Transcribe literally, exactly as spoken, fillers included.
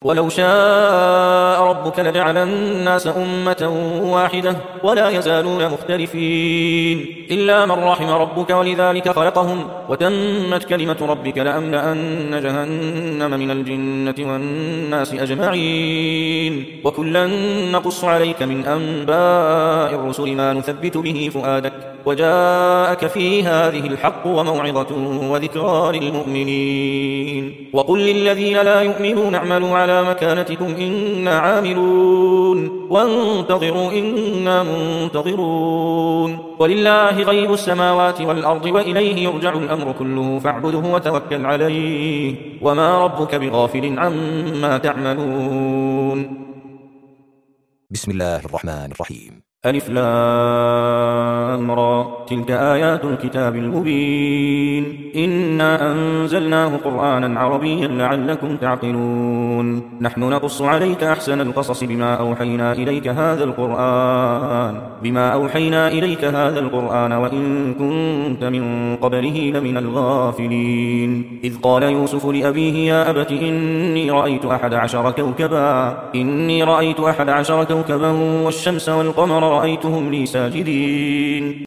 ولو شاء ربك لجعل الناس أمة واحدة ولا يزالون مختلفين إلا من رحم ربك ولذلك خلقهم وتمت كلمة ربك لأملأن جهنم من الجنة والناس أجمعين وكلا نقص عليك من أنباء الرسل ما نثبت به فؤادك وجاءك في هذه الحق وموعظة وذكرى للمؤمنين وقل للذين لا يؤمنون اعملوا على مكانتكم إنا عاملون وانتظروا إنا منتظرون ولله غيب السماوات والأرض وإليه يرجع الأمر كله فاعبده وتوكل عليه وما ربك بغافل عما تعملون. بسم الله الرحمن الرحيم. ألف لام را تلك آيات الكتاب المبين إنا أنزلناه قرآنا عربيا لعلكم تعقلون نحن نقص عليك أحسن القصص بما أوحينا إليك هذا القرآن بما أوحينا إليك هذا القرآن وإن كنت من قبله لمن الغافلين إذ قال يوسف لأبيه يا أبت إني رأيت أحد عشر كوكبا إني رأيت أحد عشر كوكبا والشمس والقمر رأيتهم لي ساجدين